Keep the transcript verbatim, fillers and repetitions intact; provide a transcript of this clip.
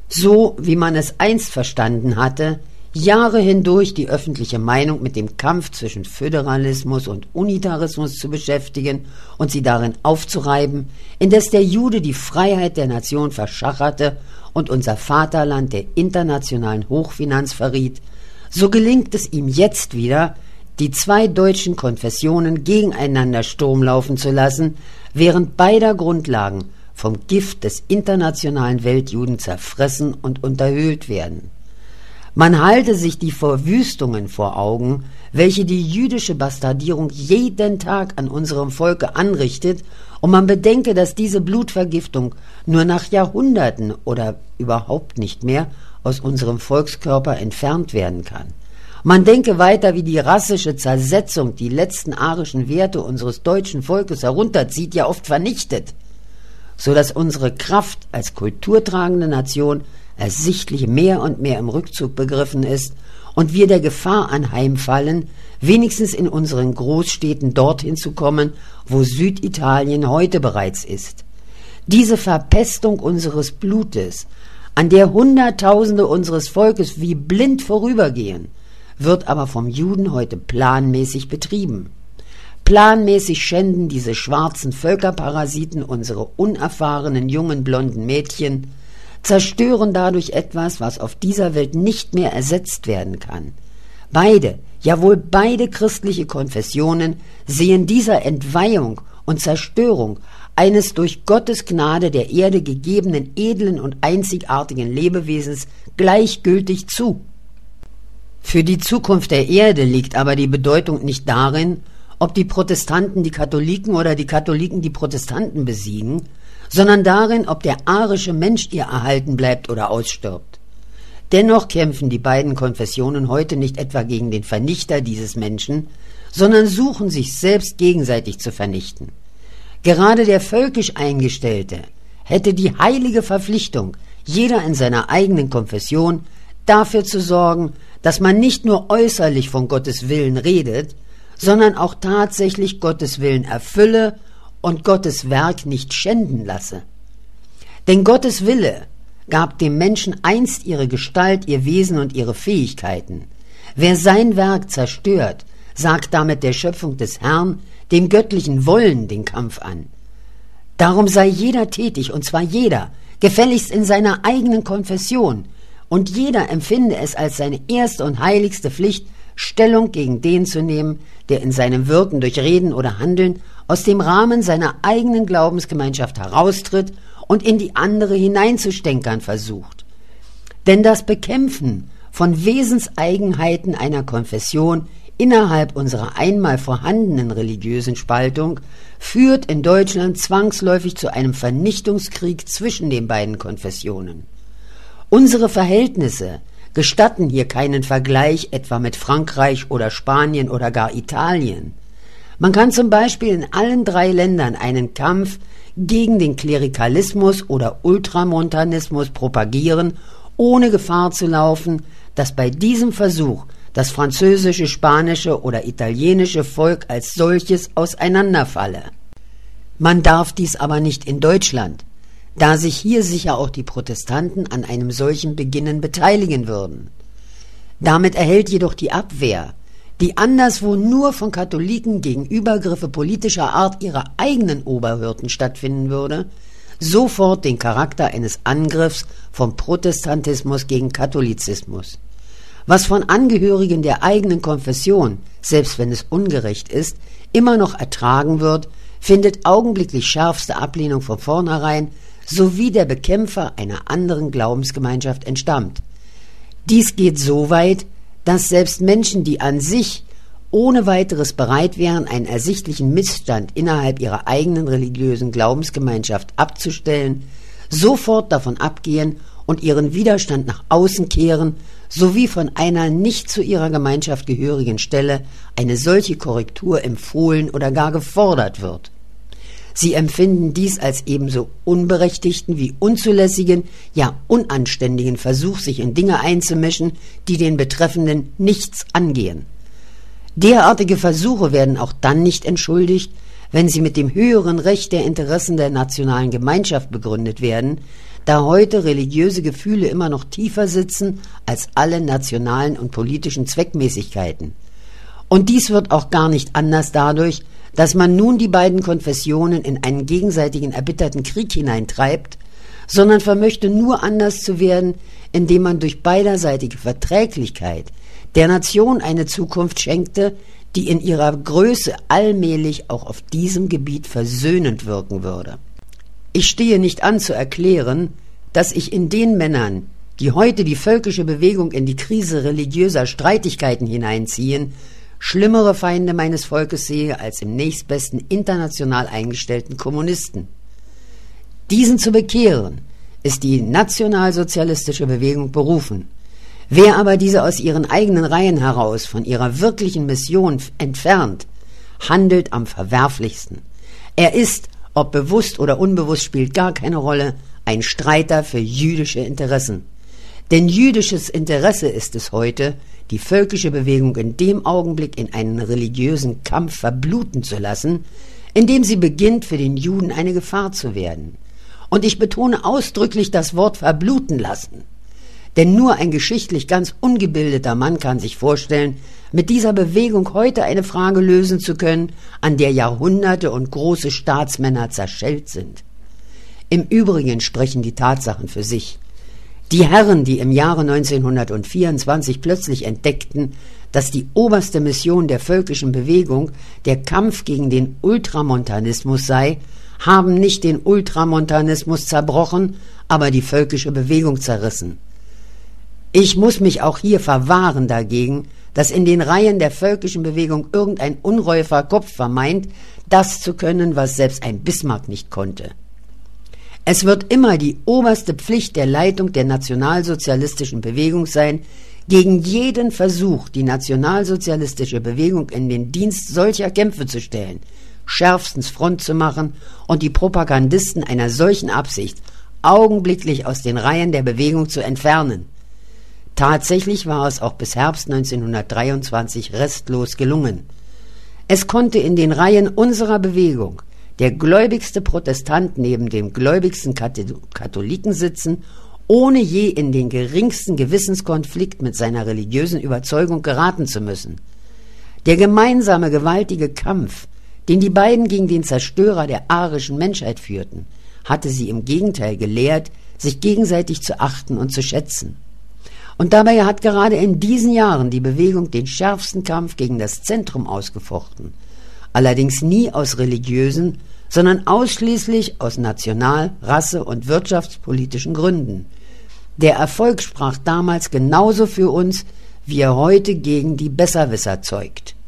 So wie man es einst verstanden hatte, Jahre hindurch die öffentliche Meinung mit dem Kampf zwischen Föderalismus und Unitarismus zu beschäftigen und sie darin aufzureiben, indes der Jude die Freiheit der Nation verschacherte und unser Vaterland der internationalen Hochfinanz verriet, so gelingt es ihm jetzt wieder, die zwei deutschen Konfessionen gegeneinander Sturm laufen zu lassen, während beider Grundlagen vom Gift des internationalen Weltjuden zerfressen und unterhöhlt werden. Man halte sich die Verwüstungen vor Augen, welche die jüdische Bastardierung jeden Tag an unserem Volke anrichtet, und man bedenke, dass diese Blutvergiftung nur nach Jahrhunderten oder überhaupt nicht mehr aus unserem Volkskörper entfernt werden kann. Man denke weiter, wie die rassische Zersetzung die letzten arischen Werte unseres deutschen Volkes herunterzieht, ja oft vernichtet, so dass unsere Kraft als kulturtragende Nation ersichtlich mehr und mehr im Rückzug begriffen ist und wir der Gefahr anheimfallen, wenigstens in unseren Großstädten dorthin zu kommen, wo Süditalien heute bereits ist. Diese Verpestung unseres Blutes, an der Hunderttausende unseres Volkes wie blind vorübergehen, wird aber vom Juden heute planmäßig betrieben. Planmäßig schänden diese schwarzen Völkerparasiten unsere unerfahrenen jungen blonden Mädchen, zerstören dadurch etwas, was auf dieser Welt nicht mehr ersetzt werden kann. Beide, jawohl beide christliche Konfessionen sehen dieser Entweihung und Zerstörung eines durch Gottes Gnade der Erde gegebenen edlen und einzigartigen Lebewesens gleichgültig zu. Für die Zukunft der Erde liegt aber die Bedeutung nicht darin, ob die Protestanten die Katholiken oder die Katholiken die Protestanten besiegen, sondern darin, ob der arische Mensch ihr erhalten bleibt oder ausstirbt. Dennoch kämpfen die beiden Konfessionen heute nicht etwa gegen den Vernichter dieses Menschen, sondern suchen sich selbst gegenseitig zu vernichten. Gerade der völkisch Eingestellte hätte die heilige Verpflichtung, jeder in seiner eigenen Konfession dafür zu sorgen, dass man nicht nur äußerlich von Gottes Willen redet, sondern auch tatsächlich Gottes Willen erfülle und Gottes Werk nicht schänden lasse. Denn Gottes Wille gab dem Menschen einst ihre Gestalt, ihr Wesen und ihre Fähigkeiten. Wer sein Werk zerstört, sagt damit der Schöpfung des Herrn, dem göttlichen Wollen, den Kampf an. Darum sei jeder tätig, und zwar jeder, gefälligst in seiner eigenen Konfession, und jeder empfinde es als seine erste und heiligste Pflicht, Stellung gegen den zu nehmen, der in seinem Wirken durch Reden oder Handeln aus dem Rahmen seiner eigenen Glaubensgemeinschaft heraustritt und in die andere hineinzustänkern versucht. Denn das Bekämpfen von Wesenseigenheiten einer Konfession innerhalb unserer einmal vorhandenen religiösen Spaltung führt in Deutschland zwangsläufig zu einem Vernichtungskrieg zwischen den beiden Konfessionen. Unsere Verhältnisse gestatten hier keinen Vergleich etwa mit Frankreich oder Spanien oder gar Italien. Man kann zum Beispiel in allen drei Ländern einen Kampf gegen den Klerikalismus oder Ultramontanismus propagieren, ohne Gefahr zu laufen, dass bei diesem Versuch das französische, spanische oder italienische Volk als solches auseinanderfalle. Man darf dies aber nicht in Deutschland, da sich hier sicher auch die Protestanten an einem solchen Beginnen beteiligen würden. Damit erhält jedoch die Abwehr, die anderswo nur von Katholiken gegen Übergriffe politischer Art ihrer eigenen Oberhirten stattfinden würde, sofort den Charakter eines Angriffs vom Protestantismus gegen Katholizismus. Was von Angehörigen der eigenen Konfession, selbst wenn es ungerecht ist, immer noch ertragen wird, findet augenblicklich schärfste Ablehnung von vornherein, sowie der Bekämpfer einer anderen Glaubensgemeinschaft entstammt. Dies geht so weit, dass selbst Menschen, die an sich ohne weiteres bereit wären, einen ersichtlichen Missstand innerhalb ihrer eigenen religiösen Glaubensgemeinschaft abzustellen, sofort davon abgehen und ihren Widerstand nach außen kehren, sowie von einer nicht zu ihrer Gemeinschaft gehörigen Stelle eine solche Korrektur empfohlen oder gar gefordert wird. Sie empfinden dies als ebenso unberechtigten wie unzulässigen, ja unanständigen Versuch, sich in Dinge einzumischen, die den Betreffenden nichts angehen. Derartige Versuche werden auch dann nicht entschuldigt, wenn sie mit dem höheren Recht der Interessen der nationalen Gemeinschaft begründet werden, da heute religiöse Gefühle immer noch tiefer sitzen als alle nationalen und politischen Zweckmäßigkeiten. Und dies wird auch gar nicht anders dadurch, dass man nun die beiden Konfessionen in einen gegenseitigen erbitterten Krieg hineintreibt, sondern vermöchte nur anders zu werden, indem man durch beiderseitige Verträglichkeit der Nation eine Zukunft schenkte, die in ihrer Größe allmählich auch auf diesem Gebiet versöhnend wirken würde. Ich stehe nicht an zu erklären, dass ich in den Männern, die heute die völkische Bewegung in die Krise religiöser Streitigkeiten hineinziehen, schlimmere Feinde meines Volkes sehe als im nächstbesten international eingestellten Kommunisten. Diesen zu bekehren, ist die nationalsozialistische Bewegung berufen. Wer aber diese aus ihren eigenen Reihen heraus von ihrer wirklichen Mission entfernt, handelt am verwerflichsten. Er ist, ob bewusst oder unbewusst, spielt gar keine Rolle, ein Streiter für jüdische Interessen. Denn jüdisches Interesse ist es heute, die völkische Bewegung in dem Augenblick in einen religiösen Kampf verbluten zu lassen, in dem sie beginnt, für den Juden eine Gefahr zu werden. Und ich betone ausdrücklich das Wort verbluten lassen. Denn nur ein geschichtlich ganz ungebildeter Mann kann sich vorstellen, mit dieser Bewegung heute eine Frage lösen zu können, an der Jahrhunderte und große Staatsmänner zerschellt sind. Im Übrigen sprechen die Tatsachen für sich. Die Herren, die im Jahre neunzehnhundertvierundzwanzig plötzlich entdeckten, dass die oberste Mission der völkischen Bewegung der Kampf gegen den Ultramontanismus sei, haben nicht den Ultramontanismus zerbrochen, aber die völkische Bewegung zerrissen. Ich muss mich auch hier verwahren dagegen, dass in den Reihen der völkischen Bewegung irgendein unreifer Kopf vermeint, das zu können, was selbst ein Bismarck nicht konnte. Es wird immer die oberste Pflicht der Leitung der nationalsozialistischen Bewegung sein, gegen jeden Versuch, die nationalsozialistische Bewegung in den Dienst solcher Kämpfe zu stellen, schärfstens Front zu machen und die Propagandisten einer solchen Absicht augenblicklich aus den Reihen der Bewegung zu entfernen. Tatsächlich war es auch bis Herbst neunzehnhundertdreiundzwanzig restlos gelungen. Es konnte in den Reihen unserer Bewegung der gläubigste Protestant neben dem gläubigsten Katholiken sitzen, ohne je in den geringsten Gewissenskonflikt mit seiner religiösen Überzeugung geraten zu müssen. Der gemeinsame gewaltige Kampf, den die beiden gegen den Zerstörer der arischen Menschheit führten, hatte sie im Gegenteil gelehrt, sich gegenseitig zu achten und zu schätzen. Und dabei hat gerade in diesen Jahren die Bewegung den schärfsten Kampf gegen das Zentrum ausgefochten, allerdings nie aus religiösen, sondern ausschließlich aus national-, rasse- und wirtschaftspolitischen Gründen. Der Erfolg sprach damals genauso für uns, wie er heute gegen die Besserwisser zeugt.